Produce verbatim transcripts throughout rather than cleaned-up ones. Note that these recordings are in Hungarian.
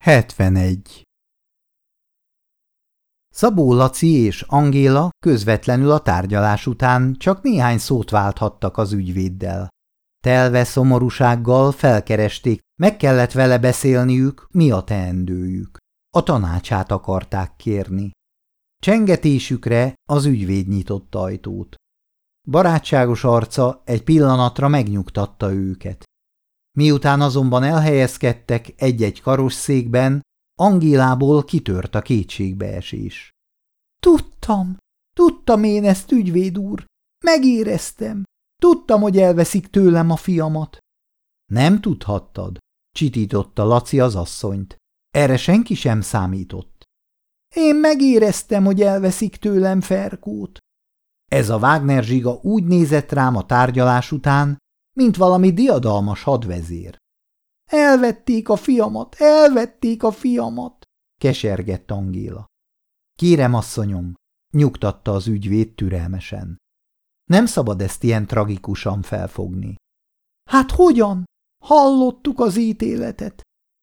hetvenegy. Szabó Laci és Angéla közvetlenül a tárgyalás után csak néhány szót válthattak az ügyvéddel. Telve szomorúsággal felkeresték, meg kellett vele beszélniük, mi a teendőjük. A tanácsát akarták kérni. Csengetésükre az ügyvéd nyitott ajtót. Barátságos arca egy pillanatra megnyugtatta őket. Miután azonban elhelyezkedtek egy-egy karosszékben, Angélából kitört a kétségbeesés. Tudtam, tudtam én ezt, ügyvéd úr, megéreztem, tudtam, hogy elveszik tőlem a fiamat. Nem tudhattad, csitította Laci az asszonyt. Erre senki sem számított. Én megéreztem, hogy elveszik tőlem Ferkót. Ez a Wagner zsiga úgy nézett rám a tárgyalás után, mint valami diadalmas hadvezér. Elvették a fiamat, elvették a fiamat, kesergett Angéla. Kérem, asszonyom, nyugtatta az ügyvéd türelmesen. Nem szabad ezt ilyen tragikusan felfogni. Hát hogyan? Hallottuk az ítéletet.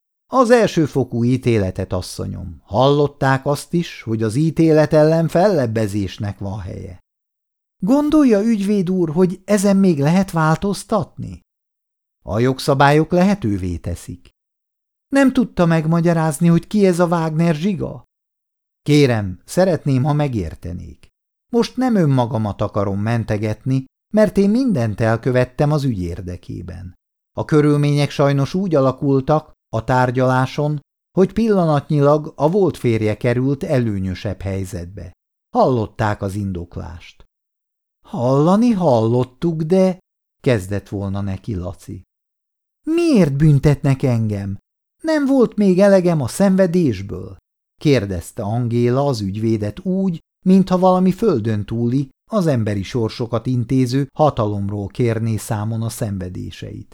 Az elsőfokú ítéletet, asszonyom. Hallották azt is, hogy az ítélet ellen fellebbezésnek van helye. Gondolja, ügyvéd úr, hogy ezen még lehet változtatni? A jogszabályok lehetővé teszik. Nem tudta megmagyarázni, hogy ki ez a Wagner zsiga? Kérem, szeretném, ha megértenék. Most nem önmagamat akarom mentegetni, mert én mindent elkövettem az ügy érdekében. A körülmények sajnos úgy alakultak a tárgyaláson, hogy pillanatnyilag a volt férje került előnyösebb helyzetbe. Hallották az indoklást. Hallani hallottuk, de... kezdett volna neki Laci. Miért büntetnek engem? Nem volt még elegem a szenvedésből? Kérdezte Angéla az ügyvédet úgy, mintha valami földön túli, az emberi sorsokat intéző hatalomról kérné számon a szenvedéseit.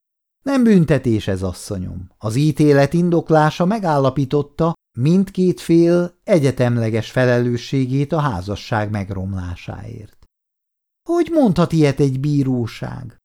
Nem büntetés ez, asszonyom. Az ítélet indoklása megállapította mindkét fél egyetemleges felelősségét a házasság megromlásáért. Hogy mondhat ilyet egy bíróság?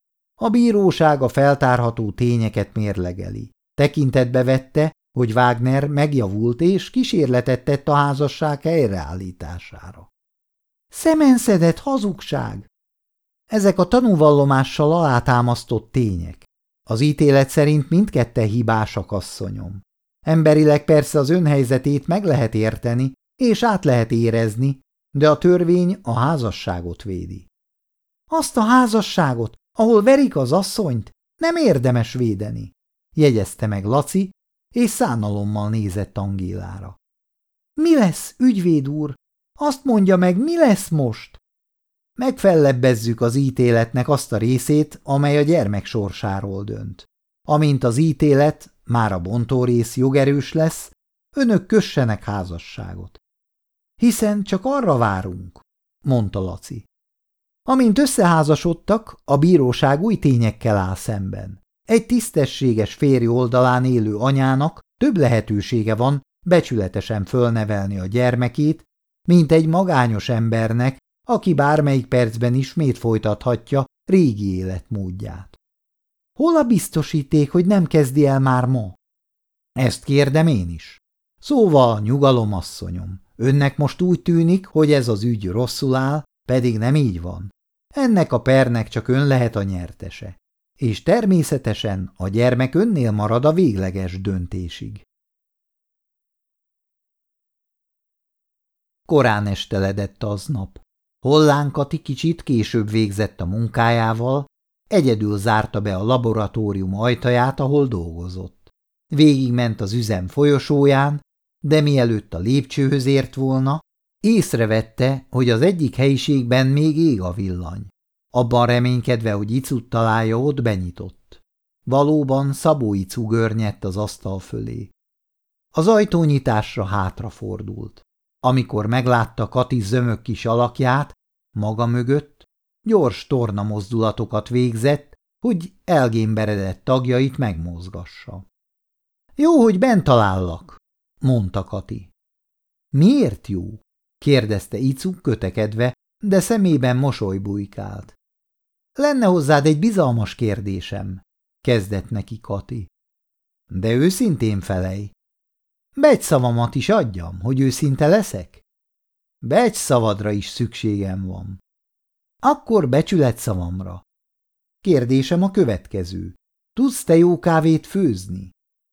A bíróság a feltárható tényeket mérlegeli. Tekintetbe vette, hogy Wagner megjavult és kísérletet tett a házasság helyreállítására. Szemenszedett hazugság! Ezek a tanúvallomással alátámasztott tények. Az ítélet szerint mindketten hibásak, asszonyom. Emberileg persze az önhelyzetét meg lehet érteni, és át lehet érezni, de a törvény a házasságot védi. Azt a házasságot, ahol verik az asszonyt, nem érdemes védeni, jegyezte meg Laci, és szánalommal nézett Angélára. Mi lesz, ügyvéd úr? Azt mondja meg, mi lesz most? Megfellebbezzük az ítéletnek azt a részét, amely a gyermek sorsáról dönt. Amint az ítélet, már a bontórész jogerős lesz, önök kössenek házasságot. Hiszen csak arra várunk, mondta Laci. Amint összeházasodtak, a bíróság új tényekkel áll szemben. Egy tisztességes férj oldalán élő anyának több lehetősége van becsületesen fölnevelni a gyermekét, mint egy magányos embernek, aki bármelyik percben ismét folytathatja régi életmódját. Hol a biztosíték, hogy nem kezdi el már ma? Ezt kérdem én is. Szóval, nyugalom, asszonyom, önnek most úgy tűnik, hogy ez az ügy rosszul áll, pedig nem így van. Ennek a pernek csak ön lehet a nyertese. És természetesen a gyermek önnél marad a végleges döntésig. Korán esteledett aznap. Hollán Kati kicsit később végzett a munkájával, egyedül zárta be a laboratórium ajtaját, ahol dolgozott. Végigment az üzem folyosóján, de mielőtt a lépcsőhöz ért volna, észrevette, hogy az egyik helyiségben még ég a villany. Abban reménykedve, hogy Icut találja, ott benyitott. Valóban Szabó Icu görnyedt az asztal fölé. Az ajtónyitásra hátrafordult. Amikor meglátta Kati zömök kis alakját, maga mögött, gyors torna mozdulatokat végzett, hogy elgémberedett tagjait megmozgassa. Jó, hogy bent talállak, mondta Kati. Miért jó? kérdezte Icu kötekedve, de szemében mosoly bujkált. Lenne hozzád egy bizalmas kérdésem, kezdett neki Kati. De őszintén felej. Becsszavamat is adjam, hogy őszinte leszek? Becsszavadra is szükségem van. Akkor becsületszavamra. Kérdésem a következő. Tudsz te jó kávét főzni?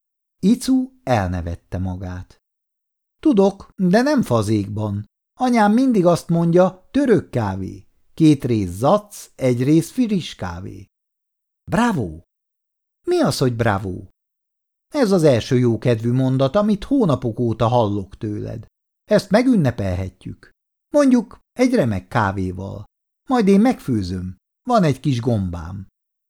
Icu elnevette magát. Tudok, de nem fazékban. Anyám mindig azt mondja, török kávé. Két rész zac, egy rész friss kávé. Bravo! Mi az, hogy bravo? Ez az első jókedvű mondat, amit hónapok óta hallok tőled. Ezt megünnepelhetjük. Mondjuk egy remek kávéval. Majd én megfőzöm. Van egy kis gombám.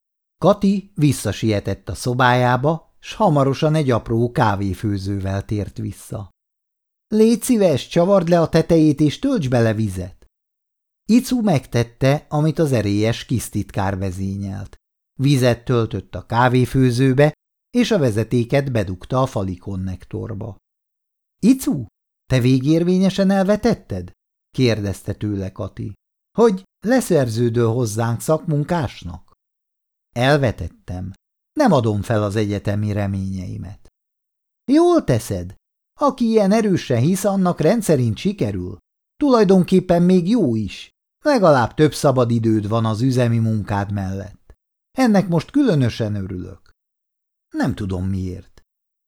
Kati visszasietett a szobájába, s hamarosan egy apró kávéfőzővel tért vissza. Légy szíves, csavard le a tetejét és tölts bele vizet. Icu megtette, amit az erélyes kisztitkár vezényelt. Vizet töltött a kávéfőzőbe, és a vezetéket bedugta a fali konnektorba. Icu, te végérvényesen elvetetted? Kérdezte tőle Kati. Hogy leszerződöl hozzánk szakmunkásnak? Elvetettem. Nem adom fel az egyetemi reményeimet. Jól teszed. Aki ilyen erősen hisz, annak rendszerint sikerül. Tulajdonképpen még jó is. Legalább több szabad időd van az üzemi munkád mellett. Ennek most különösen örülök. Nem tudom miért.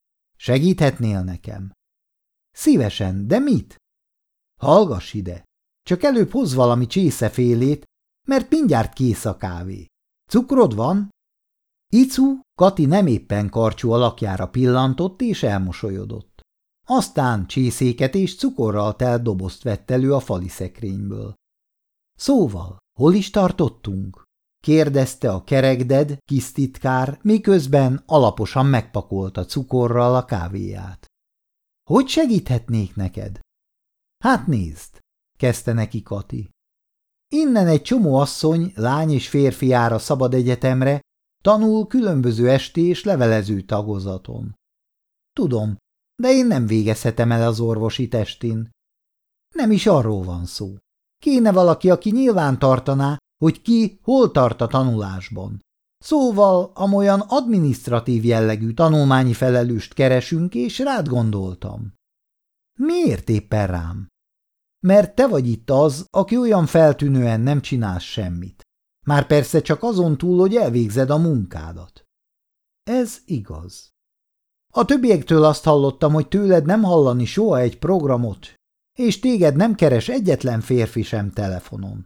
Segíthetnél nekem? Szívesen, de mit? Hallgass ide. Csak előbb hozz valami csészefélét, mert mindjárt kész a kávé. Cukrod van? Icu, Kati nem éppen karcsú alakjára pillantott és elmosolyodott. Aztán csészéket és cukorral telt dobozt vett elő a fali szekrényből. Szóval, hol is tartottunk? Kérdezte a kerekded kisztitkár, miközben alaposan megpakolta cukorral a kávéját. Hogy segíthetnék neked? Hát nézd, kezdte neki Kati. Innen egy csomó asszony, lány és férfi jár a szabad egyetemre, tanul különböző esti és levelező tagozaton. Tudom, de én nem végezhetem el az orvosi testin. Nem is arról van szó. Kéne valaki, aki nyilván tartaná, hogy ki hol tart a tanulásban. Szóval amolyan adminisztratív jellegű tanulmányi felelőst keresünk, és rád gondoltam. Miért éppen rám? Mert te vagy itt az, aki olyan feltűnően nem csinálsz semmit. Már persze csak azon túl, hogy elvégzed a munkádat. Ez igaz. A többiektől azt hallottam, hogy tőled nem hallani soha egy programot, és téged nem keres egyetlen férfi sem telefonon.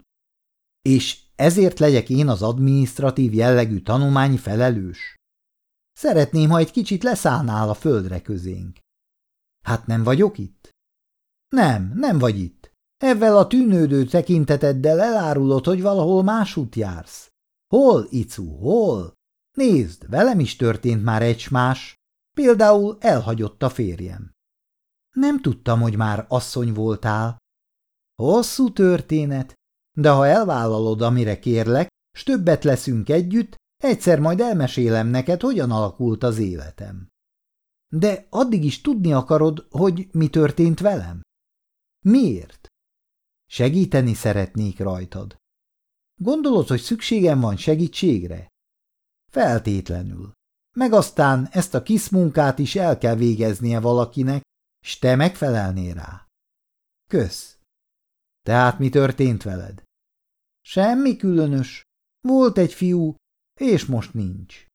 És ezért legyek én az adminisztratív jellegű tanulmányi felelős? Szeretném, ha egy kicsit leszállnál a földre közénk. Hát nem vagyok itt? Nem, nem vagy itt. Ezzel a tűnődő tekinteteddel elárulod, hogy valahol másút jársz. Hol, Icu, hol? Nézd, velem is történt már egy-más. Például elhagyott a férjem. Nem tudtam, hogy már asszony voltál. Hosszú történet, de ha elvállalod, amire kérlek, s többet leszünk együtt, egyszer majd elmesélem neked, hogyan alakult az életem. De addig is tudni akarod, hogy mi történt velem? Miért? Segíteni szeretnék rajtad. Gondolod, hogy szükségem van segítségre? Feltétlenül. Meg aztán ezt a kis munkát is el kell végeznie valakinek, s te megfelelnél rá. Kösz. Tehát mi történt veled? Semmi különös. Volt egy fiú, és most nincs.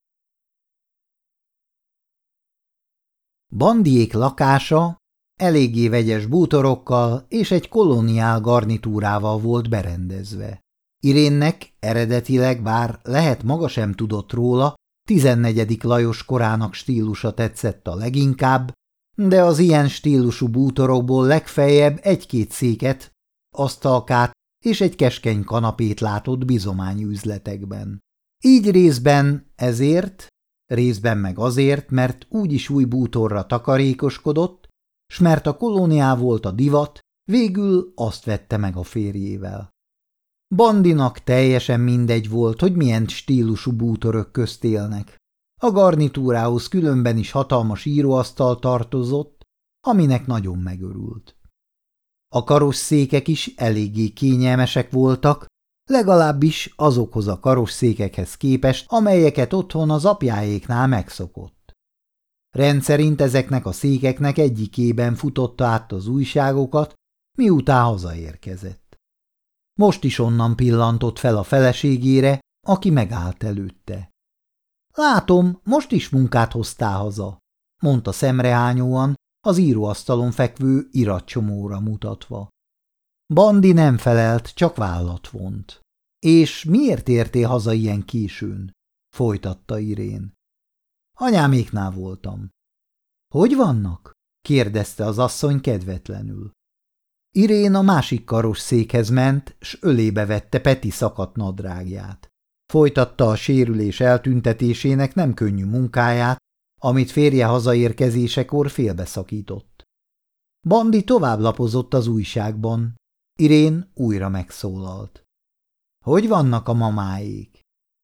Bandiék lakása eléggé vegyes bútorokkal és egy kolóniál garnitúrával volt berendezve. Irénnek eredetileg, bár lehet maga sem tudott róla, tizennegyedik Lajos korának stílusa tetszett a leginkább, de az ilyen stílusú bútorokból legfeljebb egy-két széket, asztalkát és egy keskeny kanapét látott bizományüzletekben. Így részben ezért, részben meg azért, mert úgyis új bútorra takarékoskodott, s mert a kolóniá volt a divat, végül azt vette meg a férjével. Bandinak teljesen mindegy volt, hogy milyen stílusú bútorok közt élnek. A garnitúrához különben is hatalmas íróasztal tartozott, aminek nagyon megörült. A karosszékek is eléggé kényelmesek voltak, legalábbis azokhoz a karosszékekhez képest, amelyeket otthon az apjáéknál megszokott. Rendszerint ezeknek a székeknek egyikében futotta át az újságokat, miután hazaérkezett. Most is onnan pillantott fel a feleségére, aki megállt előtte. Látom, most is munkát hoztál haza, mondta szemrehányóan, az íróasztalon fekvő iratcsomóra mutatva. Bandi nem felelt, csak vállat vont. És miért értél haza ilyen későn? Folytatta Irén. Anyáméknál voltam. Hogy vannak? Kérdezte az asszony kedvetlenül. Irén a másik karosszékhez ment, s ölébe vette Peti szakadt nadrágját. Folytatta a sérülés eltüntetésének nem könnyű munkáját, amit férje hazaérkezésekor félbeszakított. Bandi tovább lapozott az újságban. Irén újra megszólalt. Hogy vannak a mamáék?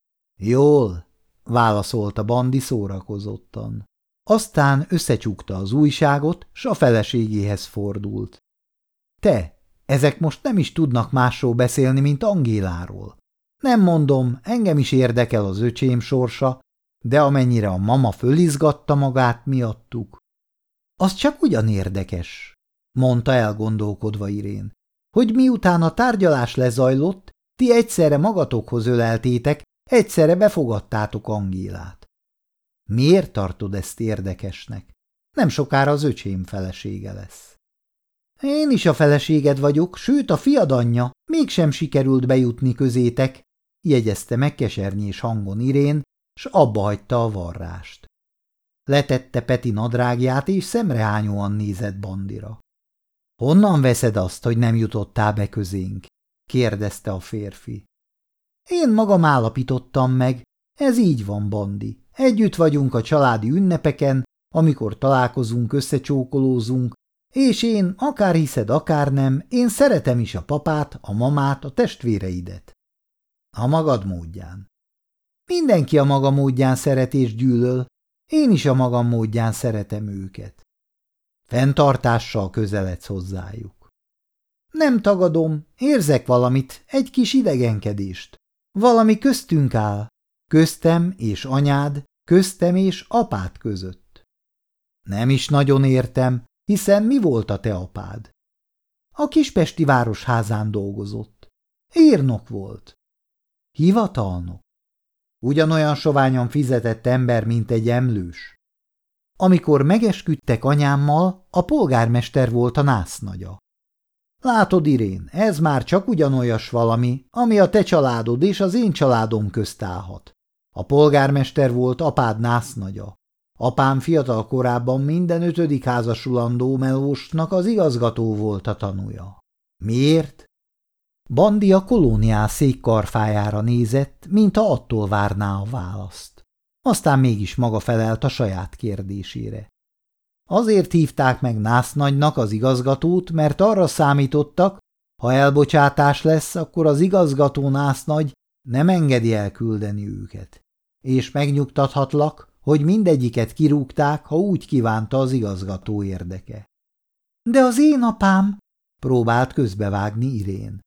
Jól, válaszolta Bandi szórakozottan. Aztán összecsukta az újságot, s a feleségéhez fordult. Te, ezek most nem is tudnak másról beszélni, mint Angéláról. Nem mondom, engem is érdekel az öcsém sorsa, de amennyire a mama fölizgatta magát miattuk. Az csak ugyan érdekes, mondta elgondolkodva Irén, hogy miután a tárgyalás lezajlott, ti egyszerre magatokhoz öleltétek, egyszerre befogadtátok Angélát. Miért tartod ezt érdekesnek? Nem sokára az öcsém felesége lesz. Én is a feleséged vagyok, sőt a fiad anyja, mégsem sikerült bejutni közétek, jegyezte meg kesernyés hangon Irén, s abbahagyta a varrást. Letette Peti nadrágját, és szemrehányóan nézett Bandira. Honnan veszed azt, hogy nem jutottál be közénk? Kérdezte a férfi. Én magam állapítottam meg, ez így van, Bandi. Együtt vagyunk a családi ünnepeken, amikor találkozunk, összecsókolózunk, és én, akár hiszed, akár nem, én szeretem is a papát, a mamát, a testvéreidet. A magad módján. Mindenki a maga módján szeret és gyűlöl, én is a magam módján szeretem őket. Fenntartással közeledsz hozzájuk. Nem tagadom, érzek valamit, egy kis idegenkedést. Valami köztünk áll, köztem és anyád, köztem és apád között. Nem is nagyon értem, hiszen mi volt a te apád? A kispesti városházán dolgozott. Írnok volt. Hivatalnok. Ugyanolyan soványan fizetett ember, mint egy emlős. Amikor megesküdtek anyámmal, a polgármester volt a násznagya. Látod, Irén, ez már csak ugyanolyas valami, ami a te családod és az én családom közt állhat. A polgármester volt apád násznagya. Apám fiatal korában minden ötödik házasulandó melósnak az igazgató volt a tanúja. Miért? Bandi a kolóniál székkarfájára nézett, mintha attól várná a választ. Aztán mégis maga felelt a saját kérdésére. Azért hívták meg násznagynak az igazgatót, mert arra számítottak, ha elbocsátás lesz, akkor az igazgató násznagy nem engedi elküldeni őket. És megnyugtathatlak, hogy mindegyiket kirúgták, ha úgy kívánta az igazgató érdeke. De az én apám, próbált közbevágni Irén.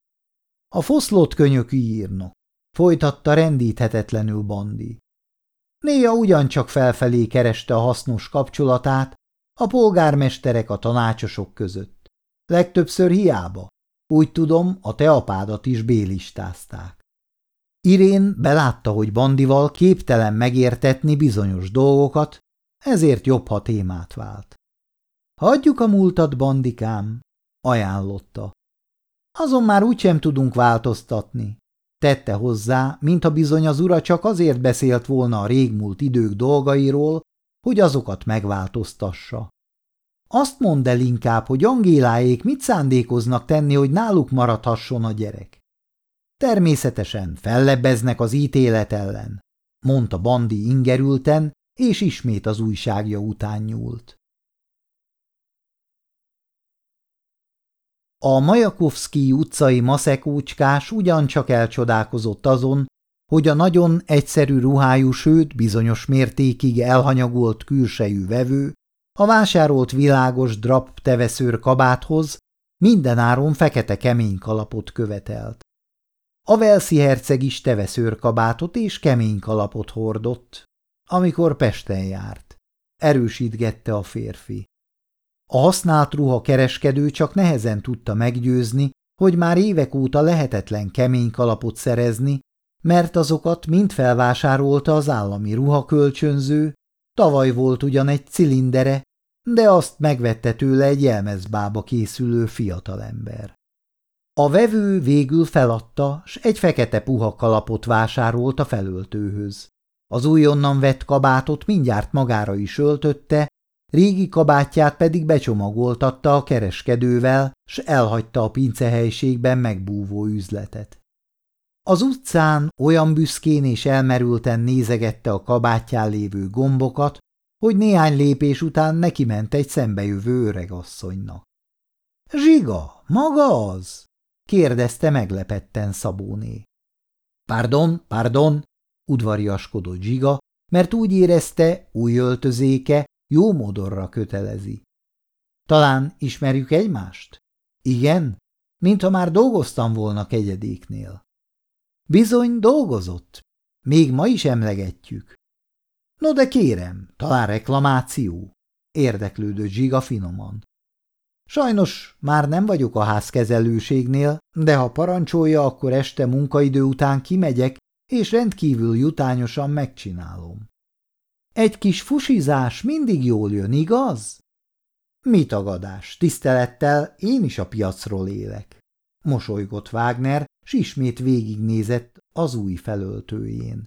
A foszlott könyökű írnok, folytatta rendíthetetlenül Bandi. Néha ugyancsak felfelé kereste a hasznos kapcsolatát a polgármesterek a tanácsosok között. Legtöbbször hiába. Úgy tudom, a te apádat is bélistázták. Irén belátta, hogy Bandival képtelen megértetni bizonyos dolgokat, ezért jobb, ha témát vált. Hagyjuk a múltat, Bandikám, ajánlotta. Azon már úgysem tudunk változtatni, tette hozzá, mintha bizony az ura csak azért beszélt volna a régmúlt idők dolgairól, hogy azokat megváltoztassa. Azt mondd el inkább, hogy Angéláék mit szándékoznak tenni, hogy náluk maradhasson a gyerek. Természetesen fellebbeznek az ítélet ellen, mondta Bandi ingerülten, és ismét az újságja után nyúlt. A Majakovszkij utcai maszekócskás ugyancsak elcsodálkozott azon, hogy a nagyon egyszerű ruhájú, sőt bizonyos mértékig elhanyagolt külsejű vevő a vásárolt világos drap teveszőr kabáthoz mindenáron fekete kemény kalapot követelt. A Velszi herceg is teveszőr kabátot és kemény kalapot hordott, amikor Pesten járt. erősítgette a férfi. A használt ruha kereskedő csak nehezen tudta meggyőzni, hogy már évek óta lehetetlen kemény kalapot szerezni, mert azokat mind felvásárolta az állami ruhakölcsönző, tavaly volt ugyan egy cilindere, de azt megvette tőle egy jelmezbába készülő fiatalember. A vevő végül feladta, s egy fekete puha kalapot vásárolt a felöltőhöz. Az újonnan vett kabátot mindjárt magára is öltötte, régi kabátját pedig becsomagoltatta a kereskedővel, s elhagyta a pincehelyiségben megbúvó üzletet. Az utcán olyan büszkén és elmerülten nézegette a kabátján lévő gombokat, hogy néhány lépés után nekiment egy szembejövő öregasszonynak. – Zsiga, maga az? – kérdezte meglepetten Szabóné. – Pardon, pardon – udvariaskodott Zsiga, mert úgy érezte, új öltözéke jó modorra kötelezi. – Talán ismerjük egymást? – Igen, mintha már dolgoztam volna kegyedéknél. – Bizony dolgozott. Még ma is emlegetjük. – No de kérem, talán reklamáció? – érdeklődött Zsiga finoman. – Sajnos már nem vagyok a házkezelőségnél, de ha parancsolja, akkor este munkaidő után kimegyek, és rendkívül jutányosan megcsinálom. Egy kis fusizás mindig jól jön, igaz? Mi tagadás, tisztelettel én is a piacról élek. Mosolygott Wagner, s ismét végignézett az új felöltőjén.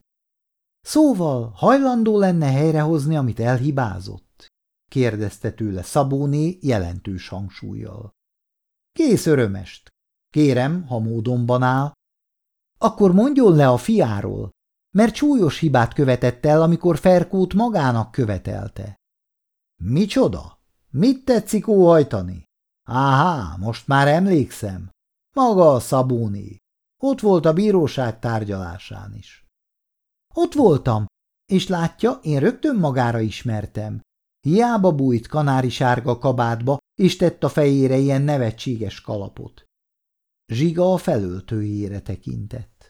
Szóval hajlandó lenne helyrehozni, amit elhibázott? Kérdezte tőle Szabóné jelentős hangsúllyal. Kész örömest. Kérem, ha módonban áll. Akkor mondjon le a fiáról, mert súlyos hibát követett el, amikor Ferkót magának követelte. Micsoda? Mit tetszik óhajtani? Áhá, most már emlékszem. Maga a Szabóné. Ott volt a bíróság tárgyalásán is. Ott voltam, és látja, én rögtön magára ismertem. Hiába bújt kanárisárga kabátba, és tett a fejére ilyen nevetséges kalapot. Zsiga a felöltőjére tekintett.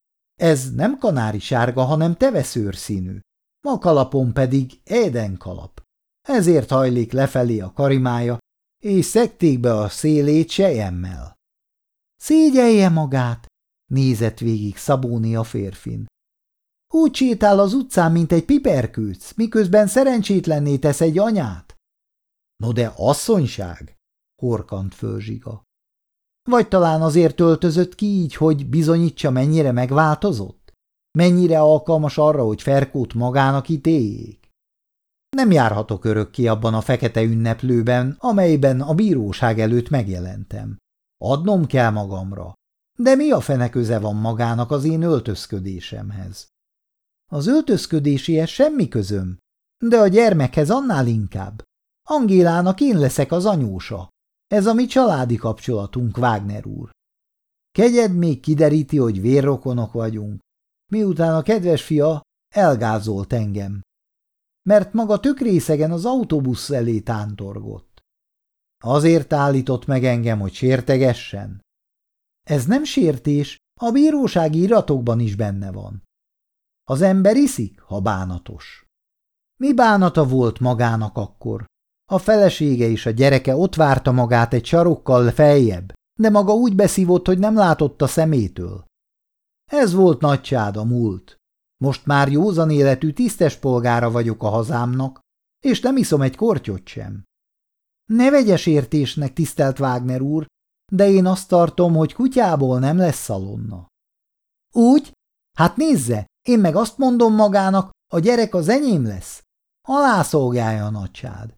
Ez nem kanárisárga, hanem teveszőrszínű. A kalapon pedig éden kalap. Ezért hajlik lefelé a karimája, és szekték be a szélét selyemmel. Szégyelje magát, nézett végig Szabóné a férfin. Úgy sétál az utcán, mint egy piperkőc, miközben szerencsétlenné tesz egy anyát. No de asszonyság, horkant föl Zsiga. Vagy talán azért öltözött ki így, hogy bizonyítsa, mennyire megváltozott? Mennyire alkalmas arra, hogy Ferkót magának ítéljék? Nem járhatok örökké abban a fekete ünneplőben, amelyben a bíróság előtt megjelentem. Adnom kell magamra. De mi a fene köze van magának az én öltözködésemhez? Az öltözködéséhez semmi közöm, de a gyermekhez annál inkább. Angélának én leszek az anyósa. Ez a mi családi kapcsolatunk, Wagner úr. Kegyed még kideríti, hogy vérrokonok vagyunk, miután a kedves fia elgázolt engem, mert maga tök részegen az autóbusz elé tántorgott. Azért állított meg engem, hogy sértegessen. Ez nem sértés, a bírósági iratokban is benne van. Az ember iszik, ha bánatos. Mi bánata volt magának akkor? A felesége és a gyereke ott várta magát egy sarokkal feljebb, de maga úgy beszívott, hogy nem látott a szemétől. Ez volt nagycsád a múlt. Most már józan életű tisztes polgára vagyok a hazámnak, és nem iszom egy kortyot sem. Ne vegyes értésnek, tisztelt Wagner úr, de én azt tartom, hogy kutyából nem lesz szalonna. Úgy? Hát nézze, én meg azt mondom magának, a gyerek az enyém lesz. Alászolgálja a nagycsád.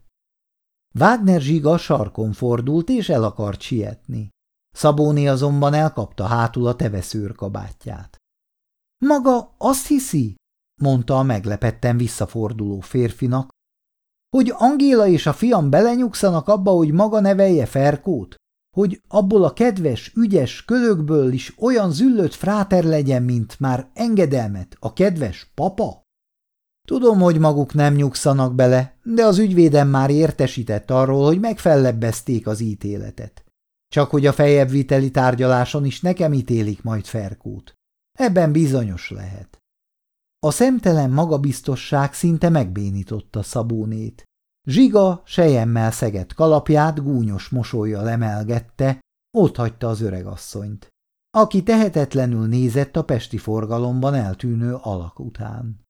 Wagner Zsiga sarkon fordult, és el akart sietni. Szabóné azonban elkapta hátul a teveszőr kabátját. Maga azt hiszi, mondta a meglepetten visszaforduló férfinak, hogy Angéla és a fiam belenyugszanak abba, hogy maga nevelje Ferkót? Hogy abból a kedves, ügyes kölökből is olyan züllött fráter legyen, mint már engedelmet a kedves papa? Tudom, hogy maguk nem nyugszanak bele, de az ügyvédem már értesített arról, hogy megfellebbezték az ítéletet. Csak hogy a feljebb viteli tárgyaláson is nekem ítélik majd Ferkót. Ebben bizonyos lehet. A szemtelen magabiztosság szinte megbénította Szabónét. Zsiga selyemmel szegett kalapját gúnyos mosollyal emelgette, otthagyta az öregasszonyt, aki tehetetlenül nézett a pesti forgalomban eltűnő alak után.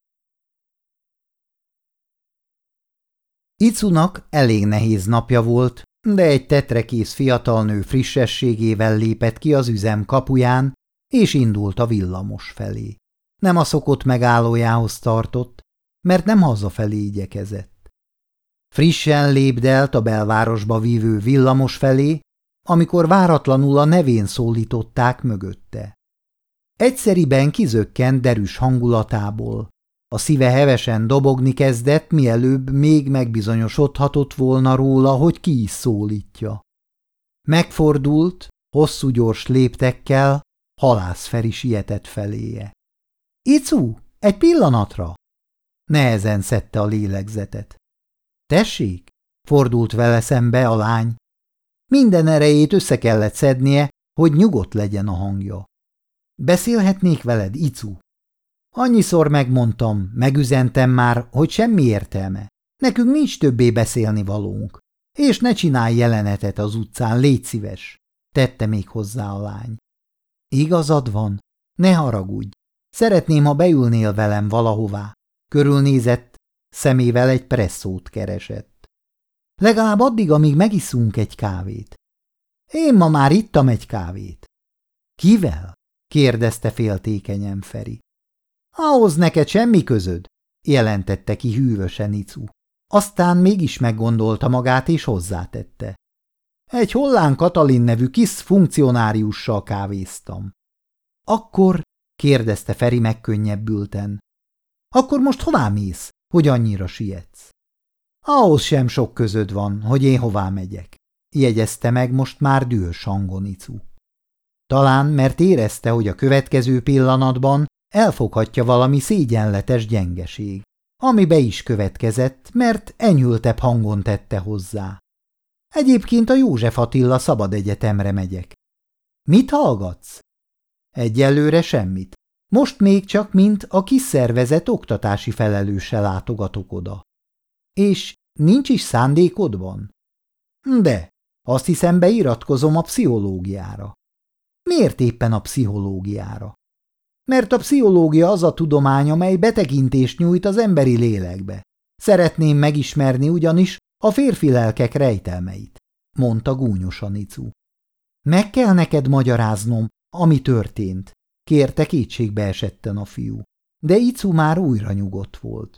Icunak elég nehéz napja volt, de egy tetrekész fiatal nő frissességével lépett ki az üzem kapuján, és indult a villamos felé. Nem a szokott megállójához tartott, mert nem hazafelé igyekezett. Frissen lépdelt a belvárosba vívő villamos felé, amikor váratlanul a nevén szólították mögötte. Egyszeriben kizökkent derűs hangulatából. A szíve hevesen dobogni kezdett, mielőbb még megbizonyosodhatott volna róla, hogy ki is szólítja. Megfordult, hosszú gyors léptekkel, Halász Feri sietett feléje. – Icu, egy pillanatra! Nehezen szedte a lélegzetet. – Tessék? – fordult vele szembe a lány. Minden erejét össze kellett szednie, hogy nyugodt legyen a hangja. – Beszélhetnék veled, Icu? Annyiszor megmondtam, megüzentem már, hogy semmi értelme. Nekünk nincs többé beszélni valónk. És ne csinálj jelenetet az utcán, légy szíves, tette még hozzá a lány. Igazad van, ne haragudj. Szeretném, ha beülnél velem valahová. Körülnézett, szemével egy presszót keresett. Legalább addig, amíg megiszunk egy kávét. Én ma már ittam egy kávét. Kivel? kérdezte féltékenyen Feri. Ahhoz neked semmi közöd, jelentette ki hűvösen Icu. Aztán mégis meggondolta magát és hozzátette. Egy Hollán Katalin nevű kis funkcionáriussal kávéztam. Akkor, kérdezte Feri megkönnyebbülten. Akkor most hová mész, hogy annyira sietsz? Ahhoz sem sok közöd van, hogy én hová megyek, jegyezte meg most már dühös hangon Icu. Talán, mert érezte, hogy a következő pillanatban elfoghatja valami szégyenletes gyengeség, ami be is következett, mert enyhültebb hangon tette hozzá. Egyébként a József Attila Szabad Egyetemre megyek. Mit hallgatsz? Egyelőre semmit. Most még csak mint a kis szervezet oktatási felelőse látogatok oda. És nincs is szándékodban? De, azt hiszem beiratkozom a pszichológiára. Miért éppen a pszichológiára? Mert a pszichológia az a tudomány, amely betekintést nyújt az emberi lélekbe. Szeretném megismerni ugyanis a férfi lelkek rejtelmeit, mondta gúnyosan Icu. Meg kell neked magyaráznom, ami történt, kérte kétségbe esetten a fiú, de Icu már újra nyugodt volt.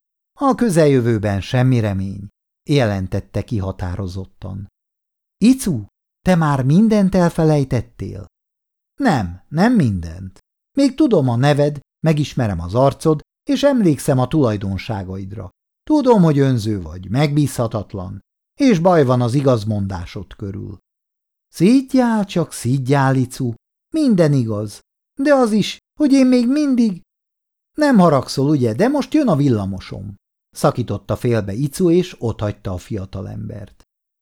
A közeljövőben semmi remény, jelentette ki határozottan. Icu, te már mindent elfelejtettél? Nem, nem mindent. Még tudom a neved, megismerem az arcod, és emlékszem a tulajdonságaidra. Tudom, hogy önző vagy, megbízhatatlan, és baj van az igazmondásod körül. Szidjál csak, szidjál, Icu, minden igaz, de az is, hogy én még mindig... Nem haragszol, ugye, de most jön a villamosom, szakította félbe Icu, és otthagyta a fiatalembert.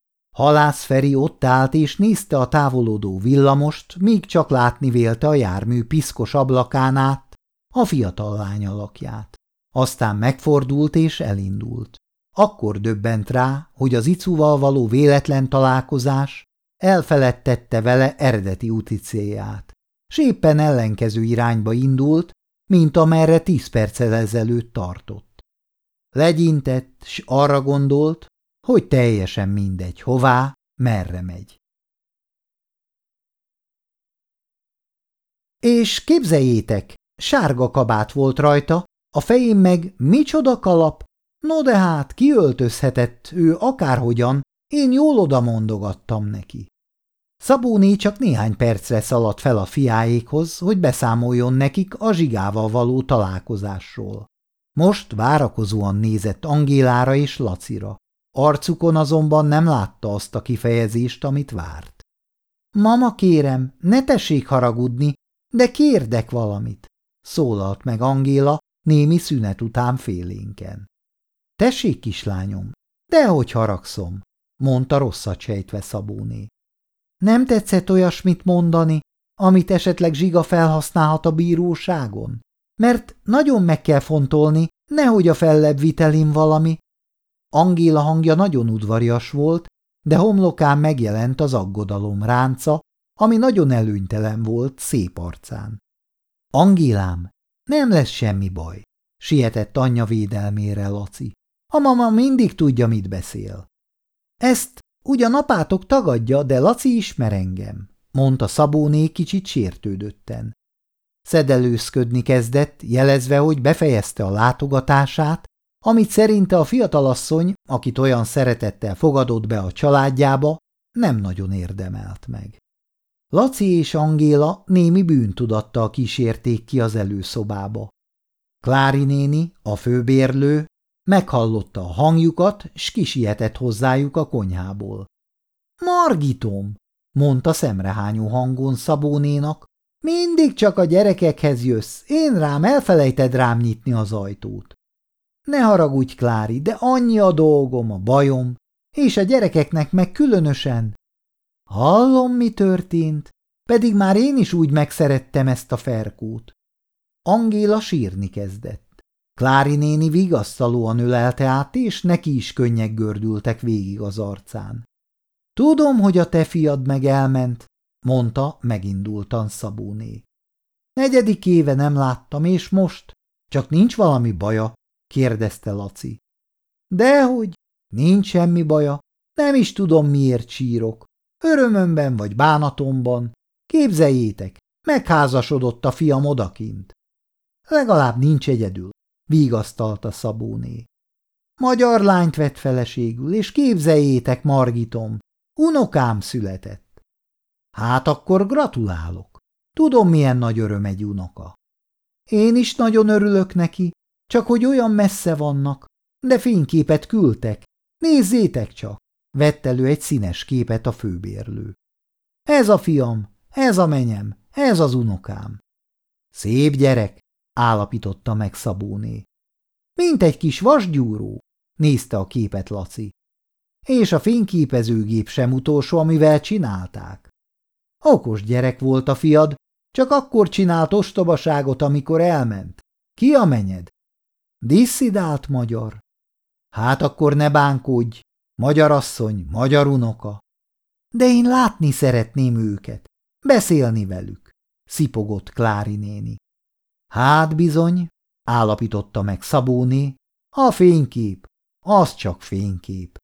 Halász Feri ott állt és nézte a távolodó villamost, míg csak látni vélte a jármű piszkos ablakán át a fiatal lány alakját. Aztán megfordult és elindult. Akkor döbbent rá, hogy az Icuval való véletlen találkozás elfeledtette vele eredeti úti célját, s éppen ellenkező irányba indult, mint amerre tíz perccel ezelőtt tartott. Legyintett, s arra gondolt, hogy teljesen mindegy, hová, merre megy. És képzeljétek, sárga kabát volt rajta, a fején meg micsoda kalap, no de hát kiöltözhetett ő akárhogyan, én jól odamondogattam neki. Szabóné csak néhány percre szaladt fel a fiáékhoz, hogy beszámoljon nekik a Zsigával való találkozásról. Most várakozóan nézett Angélára és Lacira. Arcukon azonban nem látta azt a kifejezést, amit várt. Mama, kérem, ne tessék haragudni, de kérdek valamit, szólalt meg Angéla némi szünet után félénken. Tessék, kislányom, dehogy haragszom, mondta rosszat sejtve Szabóné. Nem tetszett olyasmit mondani, amit esetleg Zsiga felhasználhat a bíróságon? mert nagyon meg kell fontolni, nehogy a fellebb vitelin valami. Angéla hangja nagyon udvarias volt, de homlokán megjelent az aggodalom ránca, ami nagyon előnytelen volt szép arcán. Angélám, nem lesz semmi baj, sietett anyja védelmére Laci. A mama mindig tudja, mit beszél. Ezt ugyan apátok tagadja, de Laci ismer engem, mondta Szabóné kicsit sértődötten. Szedelőzködni kezdett, jelezve, hogy befejezte a látogatását, amit szerinte a fiatalasszony, akit olyan szeretettel fogadott be a családjába, nem nagyon érdemelt meg. Laci és Angéla némi bűntudattal kísérték ki az előszobába. Klári néni, a főbérlő, meghallotta a hangjukat, s kisietett hozzájuk a konyhából. – Margitom! – mondta szemrehányó hangon Szabónénak. – Mindig csak a gyerekekhez jössz, én rám elfelejted rám nyitni az ajtót. – Ne haragudj, Klári, de annyi a dolgom, a bajom, és a gyerekeknek meg különösen. – Hallom, mi történt, pedig már én is úgy megszerettem ezt a Ferkót. Angéla sírni kezdett. Klári néni vigasztalóan ölelte át, és neki is könnyek gördültek végig az arcán. – Tudom, hogy a te fiad meg elment, mondta megindultan Szabóné. – Negyedik éve nem láttam, és most? Csak nincs valami baja? kérdezte Laci. – Dehogy, nincs semmi baja, nem is tudom, miért sírok. Örömömben vagy bánatomban. Képzeljétek, megházasodott a fiam odakint. Legalább nincs egyedül, vigasztalta Szabóné. Magyar lányt vett feleségül, és képzeljétek, Margitom, unokám született. Hát akkor gratulálok. Tudom, milyen nagy öröm egy unoka. Én is nagyon örülök neki, csak hogy olyan messze vannak, de fényképet küldtek. Nézzétek csak! Vett elő egy színes képet a főbérlő. Ez a fiam, ez a menyem, ez az unokám. Szép gyerek, állapította meg Szabóné. Mint egy kis vasgyúró, nézte a képet Laci. És a fényképezőgép sem utolsó, amivel csinálták. Okos gyerek volt a fiad, csak akkor csinált ostobaságot, amikor elment. Ki a menyed? Disszidált magyar. Hát akkor ne bánkódj, magyar asszony, magyar unoka. De én látni szeretném őket, beszélni velük, szipogott Klári néni. Hát bizony, állapította meg Szabóné, a fénykép, az csak fénykép.